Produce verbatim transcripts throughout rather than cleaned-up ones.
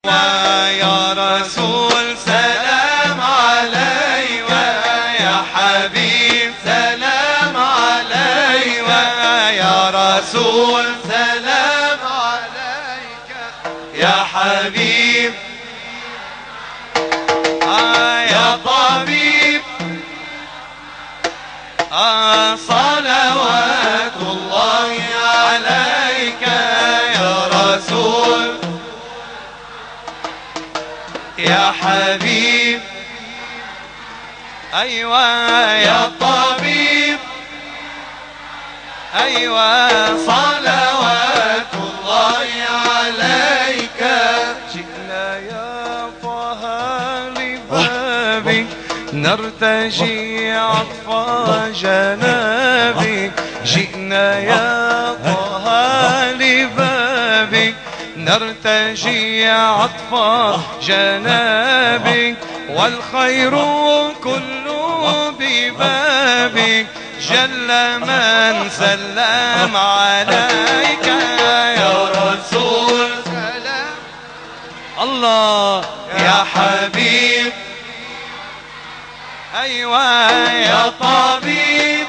ويا رسول سلام عليك يا حبيب سلام عليك يا رسول سلام عليك يا حبيب آه يا طبيب آه صلوات الله عليك يا رسول يا حبيب أيوة يا طبيب أيوة صلوات الله عليك جئنا يا طه لبابك نرتجي عطف جنابك جئنا يا طه لبابك نرتجي عطف جنابك والخير كله ببابك جل من سلم عليك يا رسول سلام الله يا حبيب أيوة يا طبيب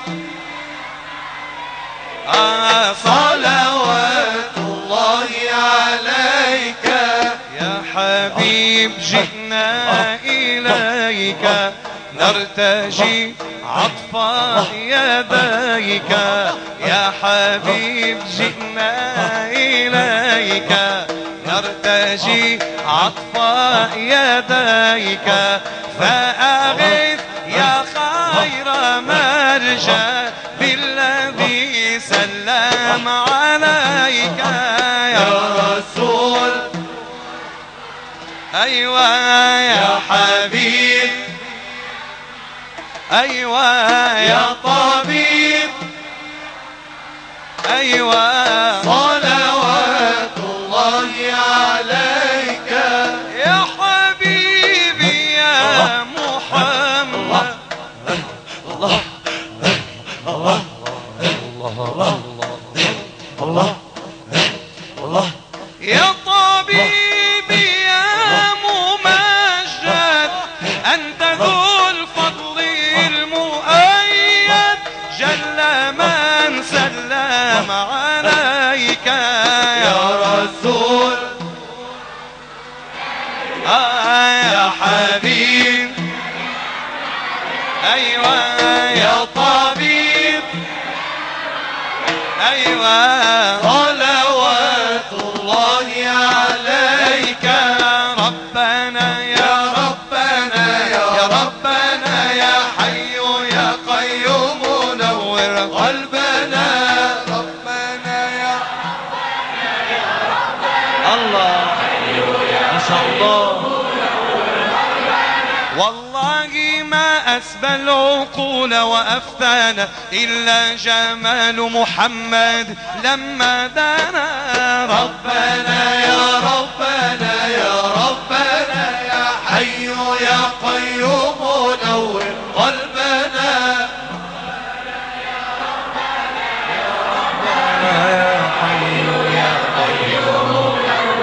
آه صلوات الله عليك يا حبيب جئنا إليك نرتجي عطف يديك يا حبيب جئنا إليك نرتجي عطف يديك فأغث يا خير مرجى بالذي سلم عليك يا رسول أيوة يا حبيب أيوة يا طبيب أيوة صلوات الله عليك يا حبيبي يا محمد الله الله الله الله الله يا طبيبي يا ممجد أنت ذو الفضل المؤيد جل من سلم عليك يا رسول آه يا حبيب أيوة يا طبيب أيوة صلوات الله عليك ربنا يا ربنا يا ربنا يا حي يا قيوم نور قلبنا ربنا يا الله ما شاء الله والله ما أسبى العقول وأفتانا إلا جمال محمد لما دنا ربنا يا ربنا يا ربنا يا حي يا قيوم نور قلبنا يا حي يا قيوم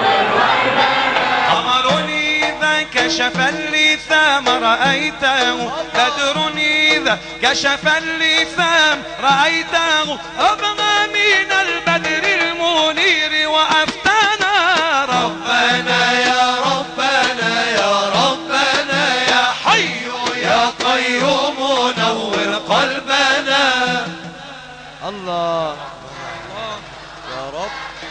قمر إذا كشف اللثام رأيته بدر إذا كشف اللثام رأيته أبغى من البدر المنير وأفتانا ربنا يا ربنا يا ربنا يا حي يا قيوم نور قلبنا الله يا رب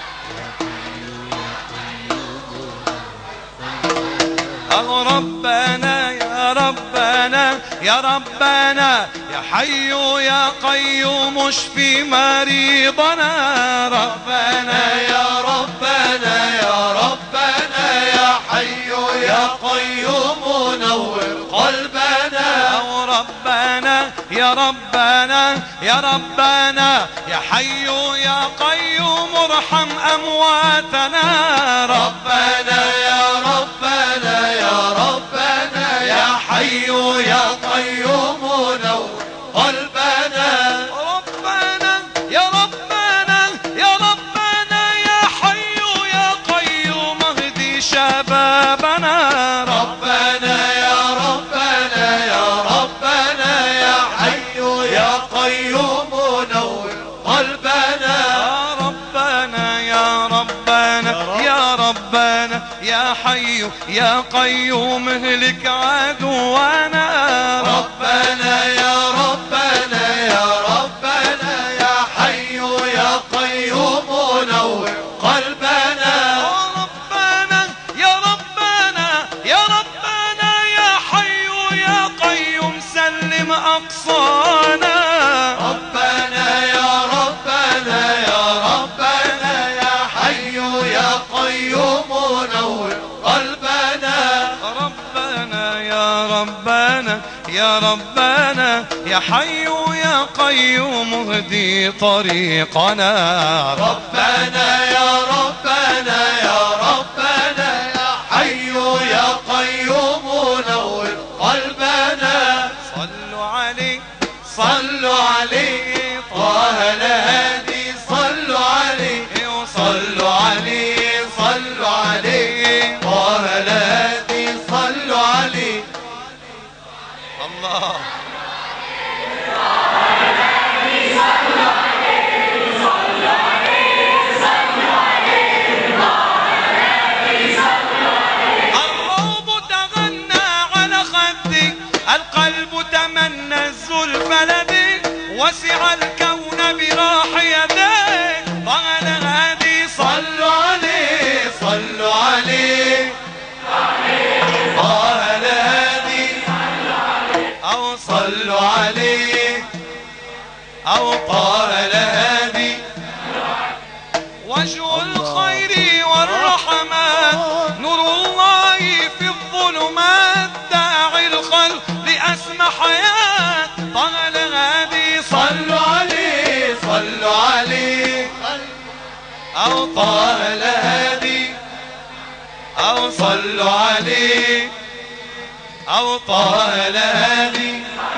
ربنا يا ربنا يا ربنا يا حي يا قيوم اشفي مريضنا ربنا يا ربنا يا ربنا يا حي يا قيوم نور قلبنا ربنا يا ربنا يا ربنا يا حي يا قيوم ارحم أمواتنا ربنا يا ربنا يا ربنا يا حي يا قيوم نور قلبنا ربنا يا ربنا يا ربنا يا حي يا قيوم اهدي شبابنا أحبابنا. ربنا يا ربنا يا ربنا يا حي يا قيوم نور قلبنا. يا ربنا يا ربنا يا ربنا يا حي يا قيوم اهلك عدونا. ربنا يا ربنا يا ربنا يا حي يا قيوم نور قلبنا. ربنا يا ربنا يا ربنا يا حي يا قيوم سلم أقصانا. ربنا يا ربنا يا ربنا يا حي يا قيوم نور قلبنا. ربنا يا ربنا يا ربنا يا حي يا قيوم اهدي طريقنا. ربنا يا ربنا يا ربنا يا حي يا قيوم نور قلبنا. صلوا عليه صلوا عليه طه الهادي صلوا عليه صلوا عليه صلوا عليه طه الهادي صلوا عليه. الله الروض تغنى على خدي القلب تمنى الزلف لدي وسع الكون براح يديه طه الهادي صلوا عليه صلوا عليه طه الهادي أو صلوا عليه أو طه الهادي. وجه الخير والرحمات نور الله في الظلمات داعي الخلق لأسمى حياة طه الهادي. صلوا عليه صلوا عليه أو طه الهادي أو صلوا عليه أو طه الهادي.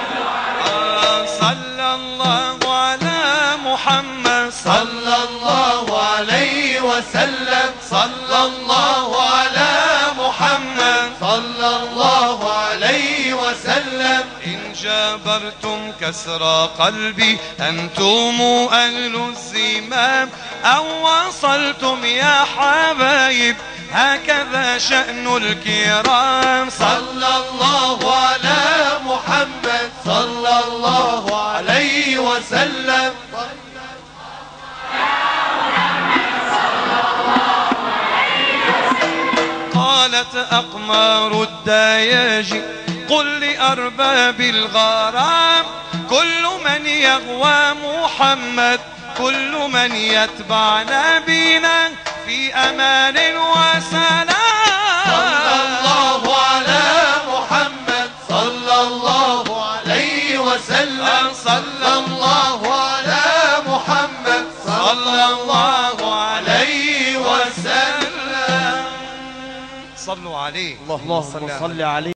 صلى الله على محمد صلى الله عليه وسلم صلى الله على محمد صلى الله عليه وسلم. إن جابرتم كسر قلبي أنتم أهل الزمام أو وصلتم يا حبايب هكذا شأن الكرام. صلى الله على محمد صلى الله عليه وسلم. قالت أقمار الدياج قل لأرباب الغرام كل من يغوى محمد كل من يتبع نبينا في أمان وسلام. صلى الله على محمد صلى الله عليه وسلم. صلى الله على محمد صلى الله عليه وسلم. صلوا عليه. اللهم صل عليه.